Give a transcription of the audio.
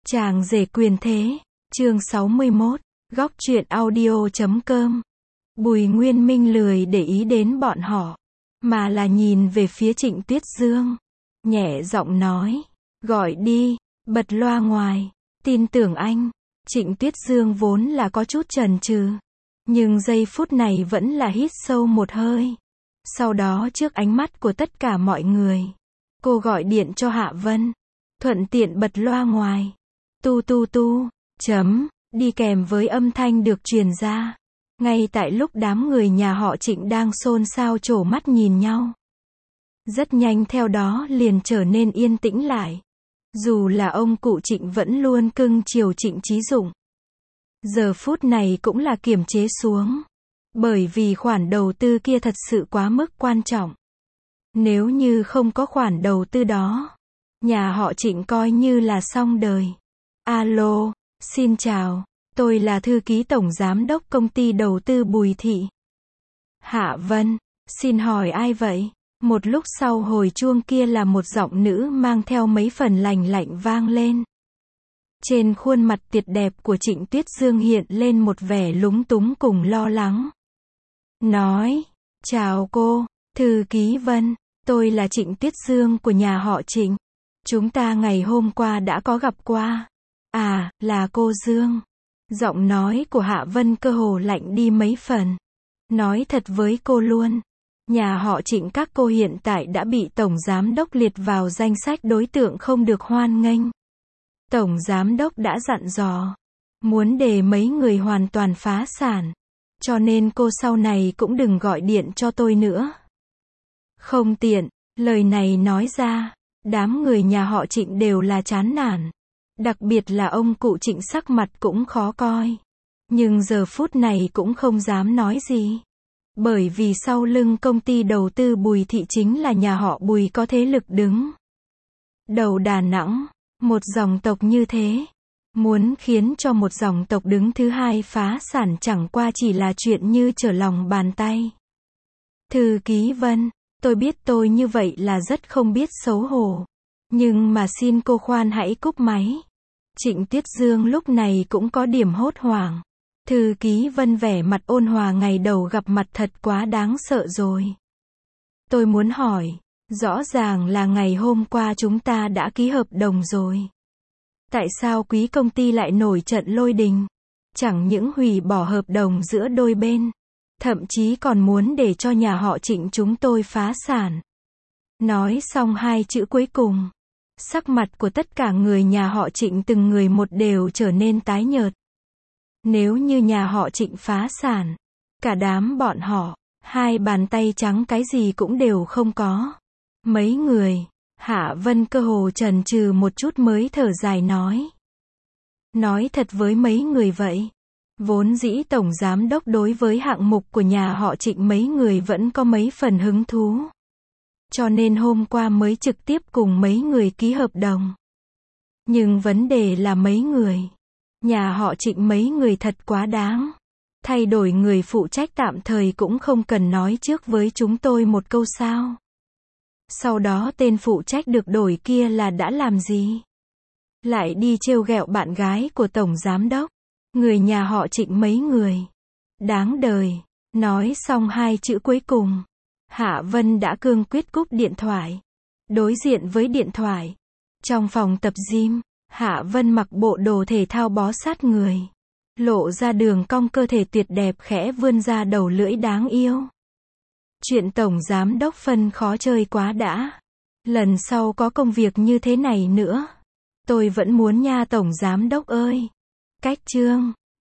Chàng rể quyền thế, chương 61, góc truyện audio.com. Bùi Nguyên Minh lười để ý đến bọn họ, mà là nhìn về phía Trịnh Tuyết Dương. Nhẹ giọng nói, gọi đi, bật loa ngoài, tin tưởng anh. Trịnh Tuyết Dương vốn là có chút chần chừ, nhưng giây phút này vẫn là hít sâu một hơi. Sau đó trước ánh mắt của tất cả mọi người, cô gọi điện cho Hạ Vân, thuận tiện bật loa ngoài. Tu tu tu, đi kèm với âm thanh được truyền ra. Ngay tại lúc đám người nhà họ Trịnh đang xôn xao trổ mắt nhìn nhau. Rất nhanh theo đó liền trở nên yên tĩnh lại. Dù là ông cụ Trịnh vẫn luôn cưng chiều Trịnh Chí Dụng, giờ phút này cũng là kiềm chế xuống. Bởi vì khoản đầu tư kia thật sự quá mức quan trọng. Nếu như không có khoản đầu tư đó, nhà họ Trịnh coi như là xong đời. Alo, xin chào, tôi là thư ký tổng giám đốc công ty đầu tư Bùi Thị. Hạ Vân, xin hỏi ai vậy? Một lúc sau hồi chuông kia là một giọng nữ mang theo mấy phần lành lạnh vang lên. Trên khuôn mặt tuyệt đẹp của Trịnh Tuyết Dương hiện lên một vẻ lúng túng cùng lo lắng. Nói, chào cô, thư ký Vân, tôi là Trịnh Tuyết Dương của nhà họ Trịnh. Chúng ta ngày hôm qua đã có gặp qua. À, là cô Dương. Giọng nói của Hạ Vân cơ hồ lạnh đi mấy phần. Nói thật với cô luôn, nhà họ Trịnh các cô hiện tại đã bị Tổng Giám đốc liệt vào danh sách đối tượng không được hoan nghênh. Tổng Giám đốc đã dặn dò, muốn để mấy người hoàn toàn phá sản. Cho nên cô sau này cũng đừng gọi điện cho tôi nữa. Không tiện, lời này nói ra, đám người nhà họ Trịnh đều là chán nản. Đặc biệt là ông cụ Trịnh sắc mặt cũng khó coi. Nhưng giờ phút này cũng không dám nói gì. Bởi vì sau lưng công ty đầu tư Bùi Thị chính là nhà họ Bùi có thế lực đứng đầu Đà Nẵng. Một dòng tộc như thế, muốn khiến cho một dòng tộc đứng thứ hai phá sản chẳng qua chỉ là chuyện như trở lòng bàn tay. Thư ký Vân, tôi biết tôi như vậy là rất không biết xấu hổ. Nhưng mà xin cô khoan hãy cúp máy. Trịnh Tuyết Dương lúc này cũng có điểm hốt hoảng. Thư ký Vân vẻ mặt ôn hòa ngày đầu gặp mặt thật quá đáng sợ rồi. Tôi muốn hỏi, rõ ràng là ngày hôm qua chúng ta đã ký hợp đồng rồi. Tại sao quý công ty lại nổi trận lôi đình? Chẳng những hủy bỏ hợp đồng giữa đôi bên, thậm chí còn muốn để cho nhà họ Trịnh chúng tôi phá sản. Nói xong hai chữ cuối cùng, sắc mặt của tất cả người nhà họ Trịnh từng người một đều trở nên tái nhợt. Nếu như nhà họ Trịnh phá sản, cả đám bọn họ, hai bàn tay trắng cái gì cũng đều không có. Mấy người, Hạ Vân cơ hồ chần chừ một chút mới thở dài nói. Nói thật với mấy người vậy. Vốn dĩ Tổng Giám đốc đối với hạng mục của nhà họ Trịnh mấy người vẫn có mấy phần hứng thú. Cho nên hôm qua mới trực tiếp cùng mấy người ký hợp đồng. Nhưng vấn đề là mấy người, nhà họ Trịnh mấy người thật quá đáng. Thay đổi người phụ trách tạm thời cũng không cần nói trước với chúng tôi một câu sao. Sau đó tên phụ trách được đổi kia là đã làm gì? Lại đi trêu ghẹo bạn gái của Tổng Giám đốc. Người nhà họ Trịnh mấy người. Đáng đời. Nói xong hai chữ cuối cùng, Hạ Vân đã cương quyết cúp điện thoại. Đối diện với điện thoại, trong phòng tập gym, Hạ Vân mặc bộ đồ thể thao bó sát người, lộ ra đường cong cơ thể tuyệt đẹp khẽ vươn ra đầu lưỡi đáng yêu. Chuyện Tổng Giám đốc phân khó chơi quá đã. Lần sau có công việc như thế này nữa, tôi vẫn muốn nha Tổng Giám đốc ơi. Cách chương